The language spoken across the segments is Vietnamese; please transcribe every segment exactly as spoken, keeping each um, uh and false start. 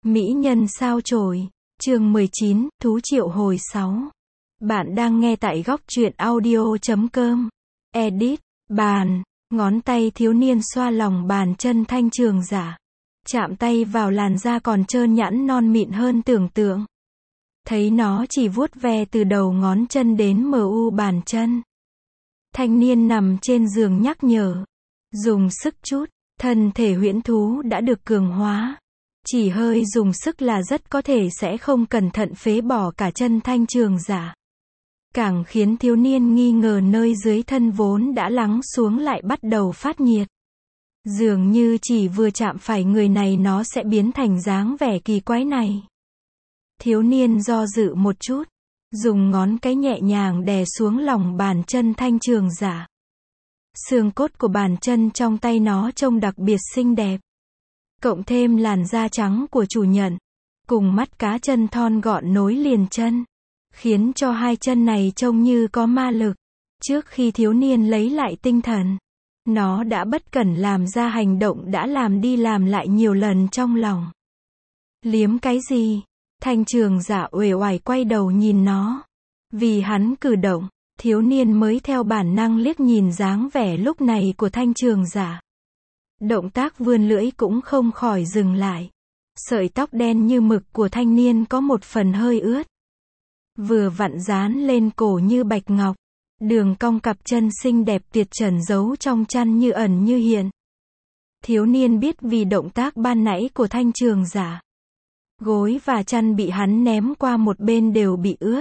Mỹ nhân sao chổi. Chương mười chín, Thú triệu hồi sáu. Bạn đang nghe tại góc truyện audio chấm com. Edit, bàn, ngón tay thiếu niên xoa lòng bàn chân Thanh Trường Giả. Chạm tay vào làn da còn trơn nhẵn non mịn hơn tưởng tượng. Thấy nó chỉ vuốt ve từ đầu ngón chân đến mờ u bàn chân. Thanh niên nằm trên giường nhắc nhở. Dùng sức chút, thân thể huyễn thú đã được cường hóa. Chỉ hơi dùng sức là rất có thể sẽ không cẩn thận phế bỏ cả chân Thanh Trường Giả. Càng khiến thiếu niên nghi ngờ nơi dưới thân vốn đã lắng xuống lại bắt đầu phát nhiệt. Dường như chỉ vừa chạm phải người này nó sẽ biến thành dáng vẻ kỳ quái này. Thiếu niên do dự một chút, dùng ngón cái nhẹ nhàng đè xuống lòng bàn chân Thanh Trường Giả. Xương cốt của bàn chân trong tay nó trông đặc biệt xinh đẹp. Cộng thêm làn da trắng của chủ nhân, cùng mắt cá chân thon gọn nối liền chân, khiến cho hai chân này trông như có ma lực. Trước khi thiếu niên lấy lại tinh thần, nó đã bất cẩn làm ra hành động đã làm đi làm lại nhiều lần trong lòng. Liếm cái gì? Thanh Trường Giả uể oải quay đầu nhìn nó. Vì hắn cử động, thiếu niên mới theo bản năng liếc nhìn dáng vẻ lúc này của Thanh Trường Giả. Động tác vươn lưỡi cũng không khỏi dừng lại. Sợi tóc đen như mực của thanh niên có một phần hơi ướt. Vừa vặn dán lên cổ như bạch ngọc. Đường cong cặp chân xinh đẹp tuyệt trần giấu trong chăn như ẩn như hiện. Thiếu niên biết vì động tác ban nãy của Thanh Trường Giả, gối và chăn bị hắn ném qua một bên đều bị ướt.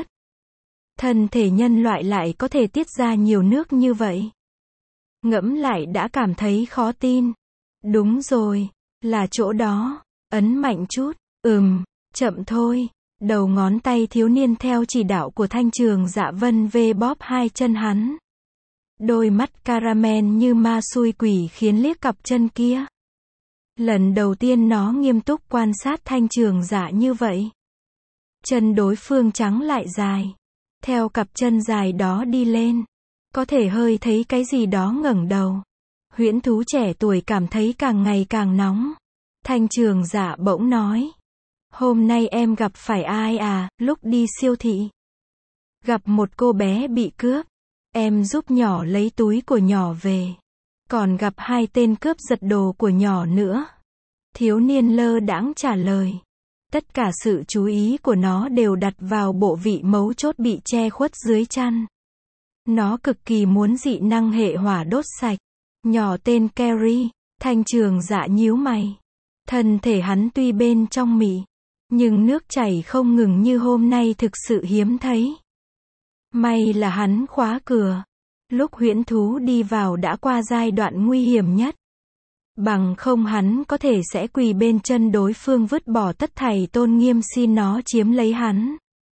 Thân thể nhân loại lại có thể tiết ra nhiều nước như vậy. Ngẫm lại đã cảm thấy khó tin. Đúng rồi, là chỗ đó. Ấn mạnh chút. Ừm, chậm thôi. Đầu ngón tay thiếu niên theo chỉ đạo của Thanh Trường Giả vân vê bóp hai chân hắn. Đôi mắt caramel như ma xui quỷ khiến liếc cặp chân kia. Lần đầu tiên nó nghiêm túc quan sát Thanh Trường Giả như vậy. Chân đối phương trắng lại dài. Theo cặp chân dài đó đi lên, có thể hơi thấy cái gì đó ngẩng đầu. Huyễn thú trẻ tuổi cảm thấy càng ngày càng nóng. Thanh Trường Giả bỗng nói. Hôm nay em gặp phải ai à, lúc đi siêu thị. Gặp một cô bé bị cướp. Em giúp nhỏ lấy túi của nhỏ về. Còn gặp hai tên cướp giật đồ của nhỏ nữa. Thiếu niên lơ đãng trả lời. Tất cả sự chú ý của nó đều đặt vào bộ vị mấu chốt bị che khuất dưới chăn. Nó cực kỳ muốn dị năng hệ hỏa đốt sạch. Nhỏ tên Carrie. Thanh Trường Giả nhíu mày. Thân thể hắn tuy bên trong mị, nhưng nước chảy không ngừng như hôm nay thực sự hiếm thấy. May là hắn khóa cửa. Lúc huyễn thú đi vào đã qua giai đoạn nguy hiểm nhất. Bằng không hắn có thể sẽ quỳ bên chân đối phương vứt bỏ tất thảy tôn nghiêm xin nó chiếm lấy hắn.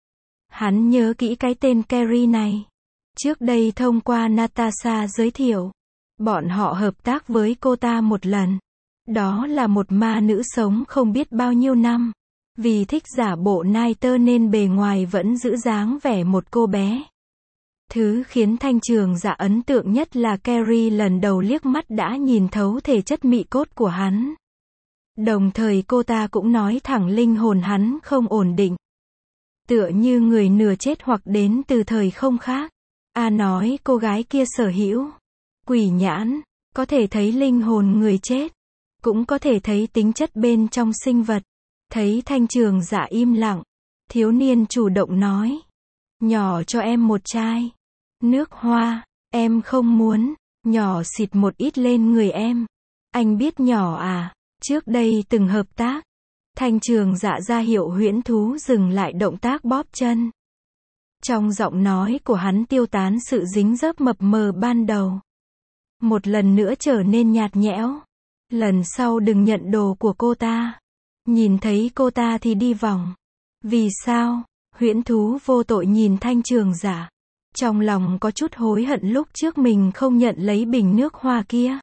Hắn nhớ kỹ cái tên Carrie này. Trước đây thông qua Natasha giới thiệu, bọn họ hợp tác với cô ta một lần. Đó là một ma nữ sống không biết bao nhiêu năm. Vì thích giả bộ nai tơ nên bề ngoài vẫn giữ dáng vẻ một cô bé. Thứ khiến Thanh Trường Giả ấn tượng nhất là Carrie lần đầu liếc mắt đã nhìn thấu thể chất mị cốt của hắn. Đồng thời cô ta cũng nói thẳng linh hồn hắn không ổn định. Tựa như người nửa chết hoặc đến từ thời không khác. A nói cô gái kia sở hữu quỷ nhãn, có thể thấy linh hồn người chết, cũng có thể thấy tính chất bên trong sinh vật. Thấy Thanh Trường Giả im lặng, thiếu niên chủ động nói. Nhỏ cho em một chai nước hoa. Em không muốn. Nhỏ xịt một ít lên người em. Anh biết nhỏ à, trước đây từng hợp tác. Thanh Trường Giả ra hiệu huyễn thú dừng lại động tác bóp chân. Trong giọng nói của hắn tiêu tán sự dính dấp mập mờ ban đầu. Một lần nữa trở nên nhạt nhẽo. Lần sau đừng nhận đồ của cô ta. Nhìn thấy cô ta thì đi vòng. Vì sao? Huyễn thú vô tội nhìn Thanh Trường Giả. Trong lòng có chút hối hận lúc trước mình không nhận lấy bình nước hoa kia.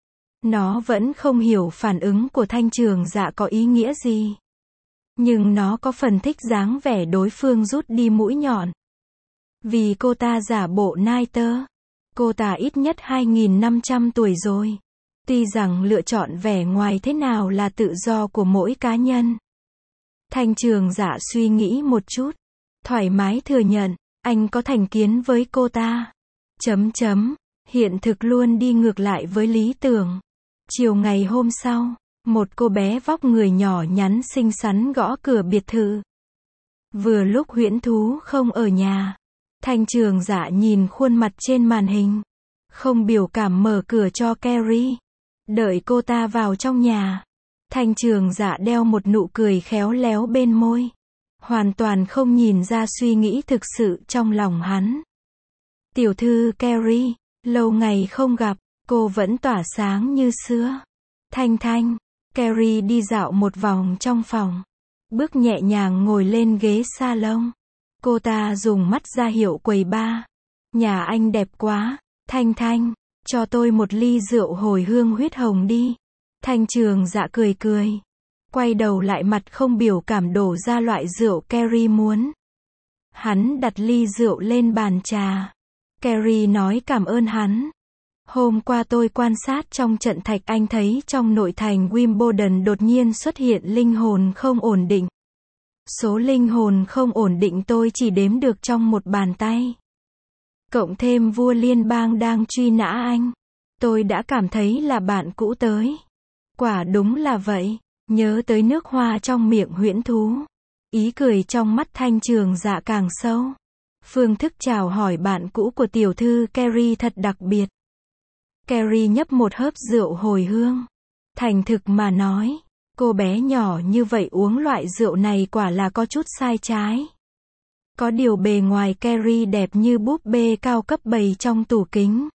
Nó vẫn không hiểu phản ứng của Thanh Trường Giả có ý nghĩa gì. Nhưng nó có phần thích dáng vẻ đối phương rút đi mũi nhọn. Vì cô ta giả bộ nai tơ. Cô ta ít nhất hai nghìn năm trăm tuổi rồi. Tuy rằng lựa chọn vẻ ngoài thế nào là tự do của mỗi cá nhân. Thanh Trường Dạ suy nghĩ một chút. Thoải mái thừa nhận, anh có thành kiến với cô ta. Chấm chấm, hiện thực luôn đi ngược lại với lý tưởng. Chiều ngày hôm sau, một cô bé vóc người nhỏ nhắn xinh xắn gõ cửa biệt thự. Vừa lúc Huyễn Thú không ở nhà, Thanh Trường Dạ nhìn khuôn mặt trên màn hình, không biểu cảm mở cửa cho Carrie. Đợi cô ta vào trong nhà, Thanh Trường Dạ đeo một nụ cười khéo léo bên môi, hoàn toàn không nhìn ra suy nghĩ thực sự trong lòng hắn. Tiểu thư Carrie, lâu ngày không gặp, cô vẫn tỏa sáng như xưa. Thanh Thanh, Carrie đi dạo một vòng trong phòng, bước nhẹ nhàng ngồi lên ghế salon. Cô ta dùng mắt ra hiệu quầy bar. Nhà anh đẹp quá, Thanh Thanh, cho tôi một ly rượu hồi hương huyết hồng đi. Thanh Trường Dạ cười cười, quay đầu lại mặt không biểu cảm đổ ra loại rượu Carrie muốn. Hắn đặt ly rượu lên bàn trà. Carrie nói cảm ơn hắn. Hôm qua tôi quan sát trong trận thạch anh thấy trong nội thành Wimbledon đột nhiên xuất hiện linh hồn không ổn định. Số linh hồn không ổn định tôi chỉ đếm được trong một bàn tay. Cộng thêm vua liên bang đang truy nã anh. Tôi đã cảm thấy là bạn cũ tới. Quả đúng là vậy. Nhớ tới nước hoa trong miệng Huyễn Thú. Ý cười trong mắt Thanh Trường Dạ càng sâu. Phương thức chào hỏi bạn cũ của tiểu thư Carrie thật đặc biệt. Carrie nhấp một hớp rượu hồi hương. Thành thực mà nói, cô bé nhỏ như vậy uống loại rượu này quả là có chút sai trái. Có điều bề ngoài Carrie đẹp như búp bê cao cấp bày trong tủ kính,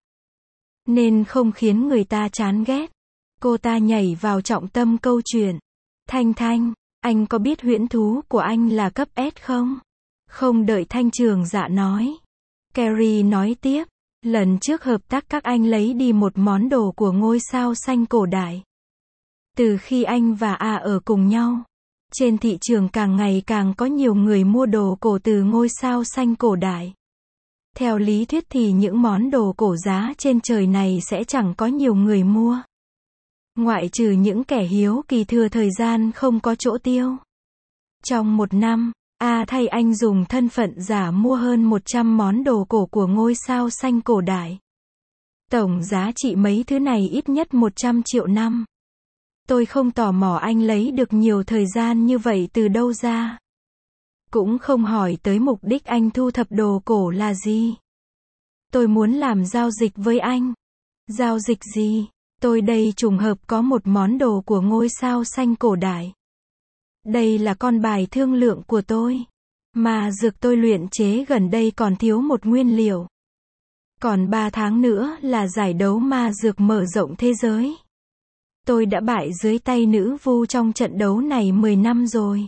nên không khiến người ta chán ghét. Cô ta nhảy vào trọng tâm câu chuyện. Thanh Thanh, anh có biết Huyễn Thú của anh là cấp S không? Không đợi Thanh Trường Dạ nói, Carrie nói tiếp. Lần trước hợp tác các anh lấy đi một món đồ của ngôi sao xanh cổ đại. Từ khi anh và A ở cùng nhau, trên thị trường càng ngày càng có nhiều người mua đồ cổ từ ngôi sao xanh cổ đại. Theo lý thuyết thì những món đồ cổ giá trên trời này sẽ chẳng có nhiều người mua. Ngoại trừ những kẻ hiếu kỳ thừa thời gian không có chỗ tiêu. Trong một năm, A thay anh dùng thân phận giả mua hơn một trăm món đồ cổ của ngôi sao xanh cổ đại. Tổng giá trị mấy thứ này ít nhất một trăm triệu năm. Tôi không tò mò anh lấy được nhiều thời gian như vậy từ đâu ra. Cũng không hỏi tới mục đích anh thu thập đồ cổ là gì. Tôi muốn làm giao dịch với anh. Giao dịch gì? Tôi đây trùng hợp có một món đồ của ngôi sao xanh cổ đại. Đây là con bài thương lượng của tôi. Mà dược tôi luyện chế gần đây còn thiếu một nguyên liệu. Còn ba tháng nữa là giải đấu ma dược mở rộng thế giới. Tôi đã bại dưới tay nữ vu trong trận đấu này mười năm rồi.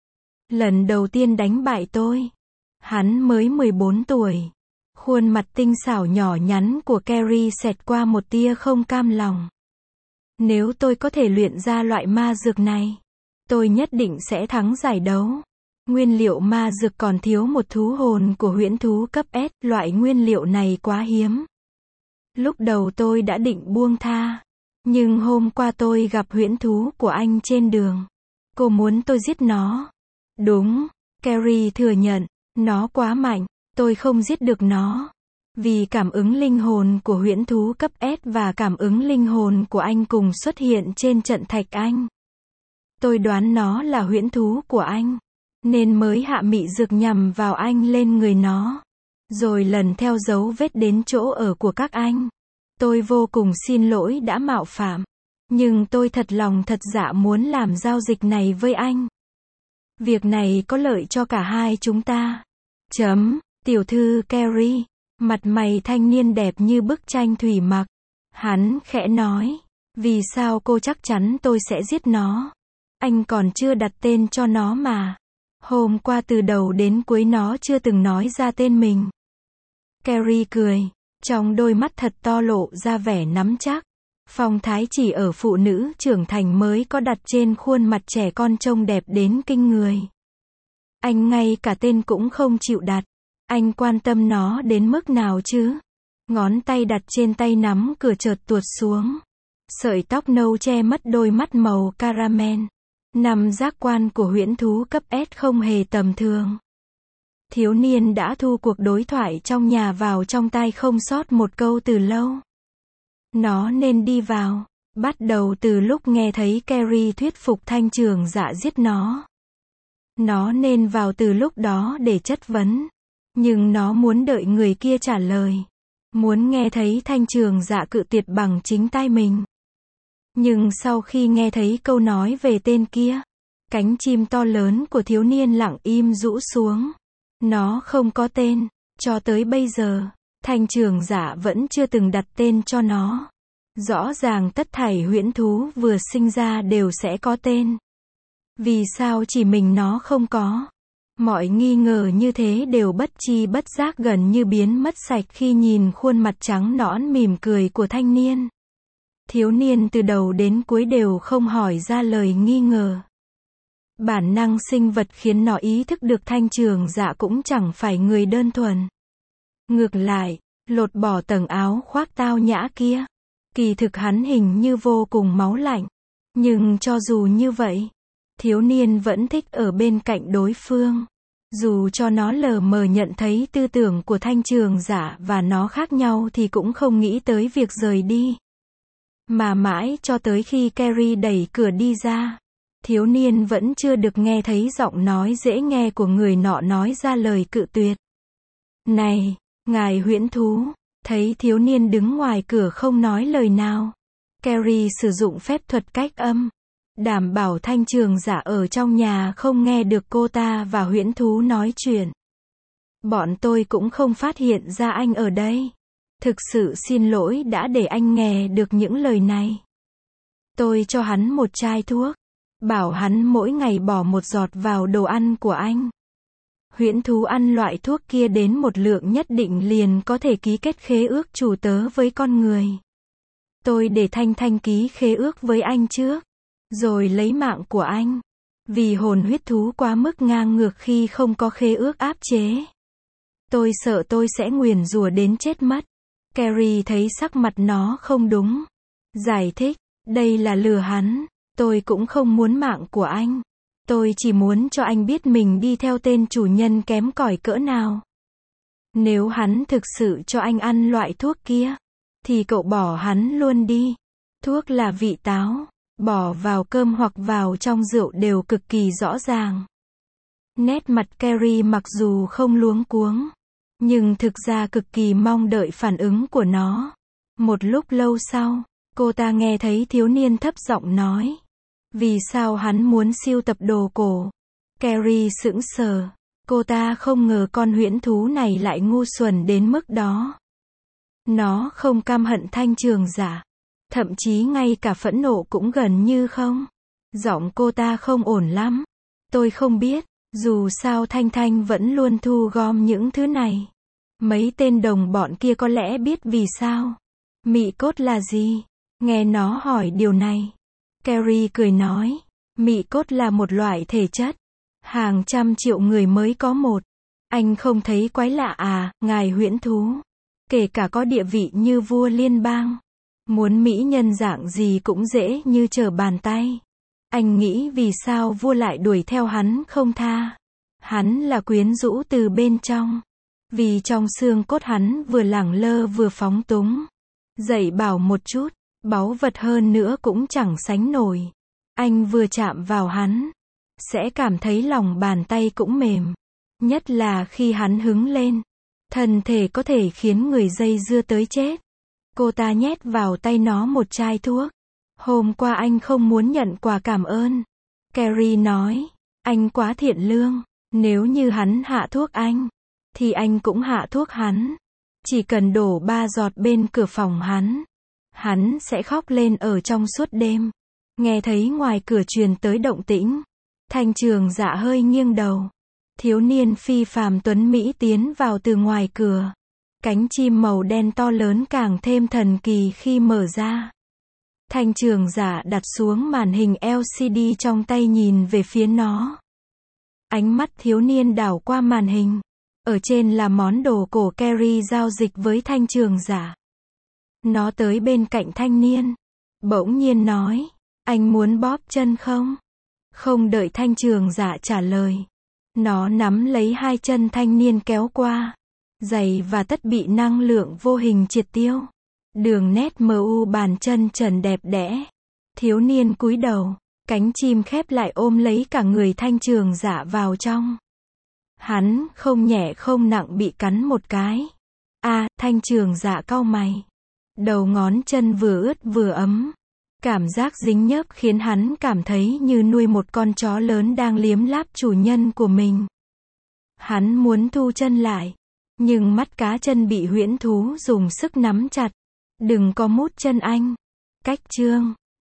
Lần đầu tiên đánh bại tôi, hắn mới mười bốn tuổi. Khuôn mặt tinh xảo nhỏ nhắn của Carrie xẹt qua một tia không cam lòng. Nếu tôi có thể luyện ra loại ma dược này, tôi nhất định sẽ thắng giải đấu. Nguyên liệu ma dược còn thiếu một thú hồn của huyễn thú cấp S, loại nguyên liệu này quá hiếm. Lúc đầu tôi đã định buông tha, nhưng hôm qua tôi gặp huyễn thú của anh trên đường. Cô muốn tôi giết nó. Đúng, Carrie thừa nhận, nó quá mạnh, tôi không giết được nó. Vì cảm ứng linh hồn của huyễn thú cấp S và cảm ứng linh hồn của anh cùng xuất hiện trên trận thạch anh. Tôi đoán nó là huyễn thú của anh, nên mới hạ mị dược nhằm vào anh lên người nó. Rồi lần theo dấu vết đến chỗ ở của các anh. Tôi vô cùng xin lỗi đã mạo phạm. Nhưng tôi thật lòng thật dạ muốn làm giao dịch này với anh. Việc này có lợi cho cả hai chúng ta. Chấm, tiểu thư Carrie. Mặt mày thanh niên đẹp như bức tranh thủy mặc. Hắn khẽ nói. Vì sao cô chắc chắn tôi sẽ giết nó? Anh còn chưa đặt tên cho nó mà. Hôm qua từ đầu đến cuối nó chưa từng nói ra tên mình. Carrie cười. Trong đôi mắt thật to lộ ra vẻ nắm chắc. Phong thái chỉ ở phụ nữ trưởng thành mới có đặt trên khuôn mặt trẻ con trông đẹp đến kinh người. Anh ngay cả tên cũng không chịu đặt. Anh quan tâm nó đến mức nào chứ? Ngón tay đặt trên tay nắm cửa chợt tuột xuống. Sợi tóc nâu che mất đôi mắt màu caramel. Năm giác quan của huyễn thú cấp S không hề tầm thường. Thiếu niên đã thu cuộc đối thoại trong nhà vào trong tai không sót một câu từ lâu. Nó nên đi vào. Bắt đầu từ lúc nghe thấy Carrie thuyết phục Thanh Trường Dạ giết nó. Nó nên vào từ lúc đó để chất vấn. Nhưng nó muốn đợi người kia trả lời. Muốn nghe thấy Thanh Trường Dạ cự tuyệt bằng chính tai mình. Nhưng sau khi nghe thấy câu nói về tên kia, cánh chim to lớn của thiếu niên lặng im rũ xuống. Nó không có tên. Cho tới bây giờ, Thanh Trường Dạ vẫn chưa từng đặt tên cho nó. Rõ ràng tất thảy huyễn thú vừa sinh ra đều sẽ có tên. Vì sao chỉ mình nó không có? Mọi nghi ngờ như thế đều bất chi bất giác gần như biến mất sạch khi nhìn khuôn mặt trắng nõn mỉm cười của thanh niên. Thiếu niên từ đầu đến cuối đều không hỏi ra lời nghi ngờ. Bản năng sinh vật khiến nó ý thức được Thanh Trường Dạ cũng chẳng phải người đơn thuần. Ngược lại, lột bỏ tầng áo khoác tao nhã kia. Kỳ thực hắn hình như vô cùng máu lạnh. Nhưng cho dù như vậy, thiếu niên vẫn thích ở bên cạnh đối phương. Dù cho nó lờ mờ nhận thấy tư tưởng của Thanh Trường Dạ và nó khác nhau thì cũng không nghĩ tới việc rời đi. Mà mãi cho tới khi Carrie đẩy cửa đi ra, thiếu niên vẫn chưa được nghe thấy giọng nói dễ nghe của người nọ nói ra lời cự tuyệt. Này, ngài huyễn thú. Thấy thiếu niên đứng ngoài cửa không nói lời nào, Carrie sử dụng phép thuật cách âm, đảm bảo Thanh Trường Dạ ở trong nhà không nghe được cô ta và huyễn thú nói chuyện. Bọn tôi cũng không phát hiện ra anh ở đây. Thực sự xin lỗi đã để anh nghe được những lời này. Tôi cho hắn một chai thuốc, bảo hắn mỗi ngày bỏ một giọt vào đồ ăn của anh. Huyễn thú ăn loại thuốc kia đến một lượng nhất định liền có thể ký kết khế ước chủ tớ với con người. Tôi để Thanh Thanh ký khế ước với anh trước, rồi lấy mạng của anh. Vì hồn huyết thú quá mức ngang ngược khi không có khế ước áp chế. Tôi sợ tôi sẽ nguyền rủa đến chết mất. Carrie thấy sắc mặt nó không đúng. Giải thích, đây là lừa hắn. Tôi cũng không muốn mạng của anh. Tôi chỉ muốn cho anh biết mình đi theo tên chủ nhân kém cỏi cỡ nào. Nếu hắn thực sự cho anh ăn loại thuốc kia, thì cậu bỏ hắn luôn đi. Thuốc là vị táo, bỏ vào cơm hoặc vào trong rượu đều cực kỳ rõ ràng. Nét mặt Carrie mặc dù không luống cuống, nhưng thực ra cực kỳ mong đợi phản ứng của nó. Một lúc lâu sau, cô ta nghe thấy thiếu niên thấp giọng nói. Vì sao hắn muốn sưu tập đồ cổ? Carrie sững sờ. Cô ta không ngờ con huyễn thú này lại ngu xuẩn đến mức đó. Nó không căm hận Thanh Trường Dạ. Thậm chí ngay cả phẫn nộ cũng gần như không. Giọng cô ta không ổn lắm. Tôi không biết. Dù sao Thanh Thanh vẫn luôn thu gom những thứ này. Mấy tên đồng bọn kia có lẽ biết vì sao. Mị cốt là gì? Nghe nó hỏi điều này. Carrie cười nói, mị cốt là một loại thể chất. Hàng trăm triệu người mới có một. Anh không thấy quái lạ à, ngài huyễn thú. Kể cả có địa vị như vua liên bang. Muốn mỹ nhân dạng gì cũng dễ như trở bàn tay. Anh nghĩ vì sao vua lại đuổi theo hắn không tha. Hắn là quyến rũ từ bên trong. Vì trong xương cốt hắn vừa lẳng lơ vừa phóng túng. Dạy bảo một chút. Báu vật hơn nữa cũng chẳng sánh nổi. Anh vừa chạm vào hắn, sẽ cảm thấy lòng bàn tay cũng mềm. Nhất là khi hắn hứng lên. Thân thể có thể khiến người dây dưa tới chết. Cô ta nhét vào tay nó một chai thuốc. Hôm qua anh không muốn nhận quà cảm ơn. Carrie nói, anh quá thiện lương. Nếu như hắn hạ thuốc anh, thì anh cũng hạ thuốc hắn. Chỉ cần đổ ba giọt bên cửa phòng hắn. Hắn sẽ khóc lên ở trong suốt đêm. Nghe thấy ngoài cửa truyền tới động tĩnh. Thanh Trường Dạ hơi nghiêng đầu. Thiếu niên phi phàm tuấn Mỹ tiến vào từ ngoài cửa. Cánh chim màu đen to lớn càng thêm thần kỳ khi mở ra. Thanh Trường Dạ đặt xuống màn hình L C D trong tay nhìn về phía nó. Ánh mắt thiếu niên đảo qua màn hình. Ở trên là món đồ cổ Carrie giao dịch với Thanh Trường Dạ. Nó tới bên cạnh thanh niên. Bỗng nhiên nói, anh muốn bóp chân không? Không đợi Thanh Trường Dạ trả lời, nó nắm lấy hai chân thanh niên kéo qua. Giày và tất bị năng lượng vô hình triệt tiêu. Đường nét mờ u bàn chân trần đẹp đẽ. Thiếu niên cúi đầu, cánh chim khép lại ôm lấy cả người Thanh Trường Dạ vào trong. Hắn không nhẹ không nặng bị cắn một cái. A, Thanh Trường Dạ cau mày. Đầu ngón chân vừa ướt vừa ấm. Cảm giác dính nhớp khiến hắn cảm thấy như nuôi một con chó lớn đang liếm láp chủ nhân của mình. Hắn muốn thu chân lại, nhưng mắt cá chân bị huyễn thú dùng sức nắm chặt. Đừng có mút chân anh. Cách chương